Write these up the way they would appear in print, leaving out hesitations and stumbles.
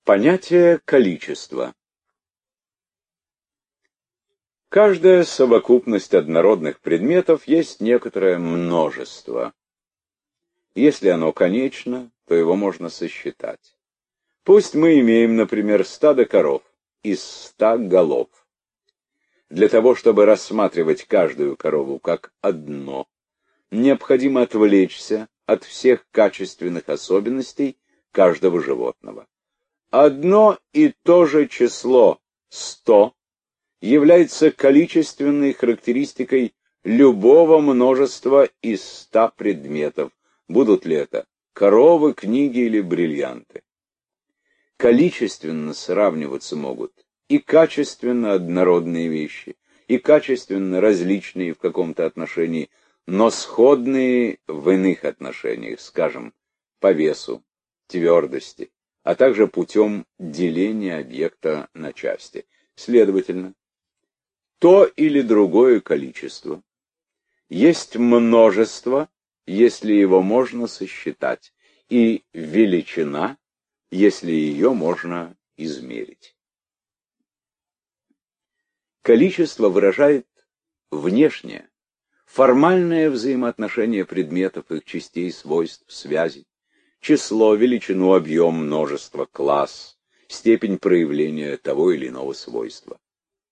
Понятие количества. Каждая совокупность однородных предметов есть некоторое множество. Если оно конечно, то его можно сосчитать. Пусть мы имеем, например, стадо коров из 100 голов. Для того, чтобы рассматривать каждую корову как одно, необходимо отвлечься от всех качественных особенностей каждого животного. Одно и то же число 100 является количественной характеристикой любого множества из 100 предметов, будут ли это коровы, книги или бриллианты. Количественно сравниваться могут и качественно однородные вещи, и качественно различные в каком-то отношении, но сходные в иных отношениях, скажем, по весу, твердости, а также путем деления объекта на части. Следовательно, то или другое количество есть множество, если его можно сосчитать, и величина, если ее можно измерить. Количество выражает внешнее, формальное взаимоотношение предметов, их частей, свойств, связей, число, величину, объем, множество, класс, степень проявления того или иного свойства.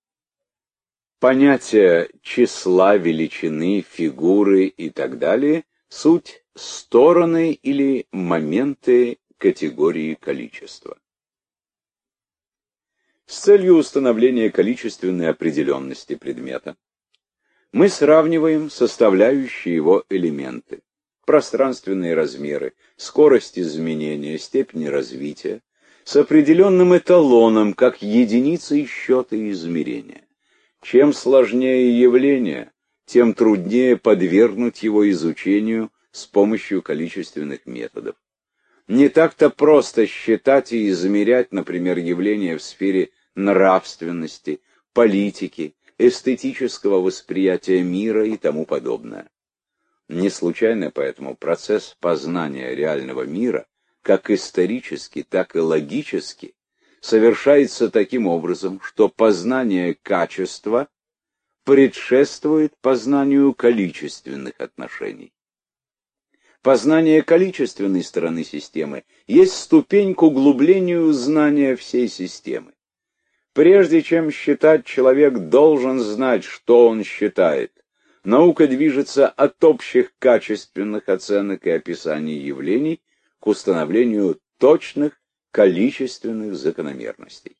Понятия числа, величины, фигуры и так далее — суть стороны или моменты категории количества. С целью установления количественной определенности предмета мы сравниваем составляющие его элементы, пространственные размеры, скорость изменения, степень развития, с определенным эталоном, как единицей счета и измерения. Чем сложнее явление, тем труднее подвергнуть его изучению с помощью количественных методов. Не так-то просто считать и измерять, например, явления в сфере нравственности, политики, эстетического восприятия мира и тому подобное. Не случайно поэтому процесс познания реального мира, как исторически, так и логически, совершается таким образом, что познание качества предшествует познанию количественных отношений. Познание количественной стороны системы есть ступень к углублению знания всей системы. Прежде чем считать, человек должен знать, что он считает. Наука движется от общих качественных оценок и описаний явлений к установлению точных количественных закономерностей.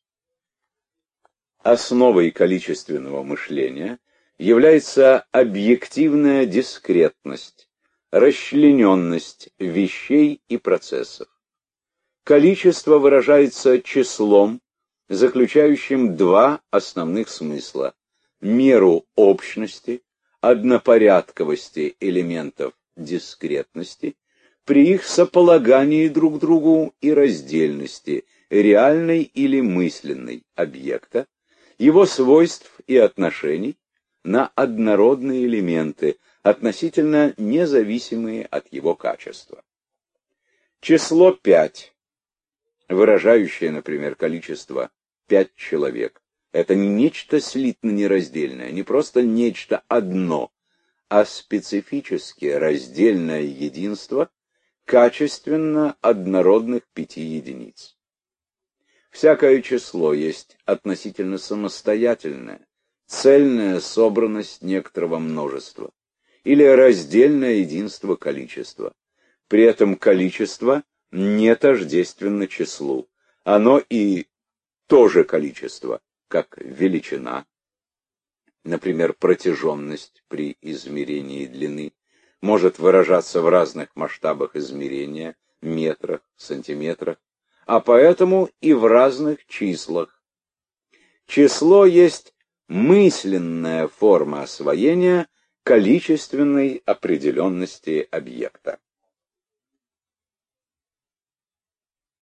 Основой количественного мышления является объективная дискретность, расчлененность вещей и процессов. Количество выражается числом, заключающим два основных смысла: меру общности, однопорядковости элементов дискретности, при их сополагании друг к другу и раздельности реальной или мысленной объекта, его свойств и отношений на однородные элементы, относительно независимые от его качества. Число 5, выражающее, например, количество 5 человек, это не нечто слитно нераздельное, не просто нечто одно, а специфически раздельное единство качественно однородных 5 единиц. Всякое число есть относительно самостоятельная, цельная собранность некоторого множества или раздельное единство количества. При этом количество не тождественно числу, оно и то же количество, как величина, например, протяженность при измерении длины, может выражаться в разных масштабах измерения, метрах, сантиметрах, а поэтому и в разных числах. Число есть мысленная форма освоения количественной определенности объекта.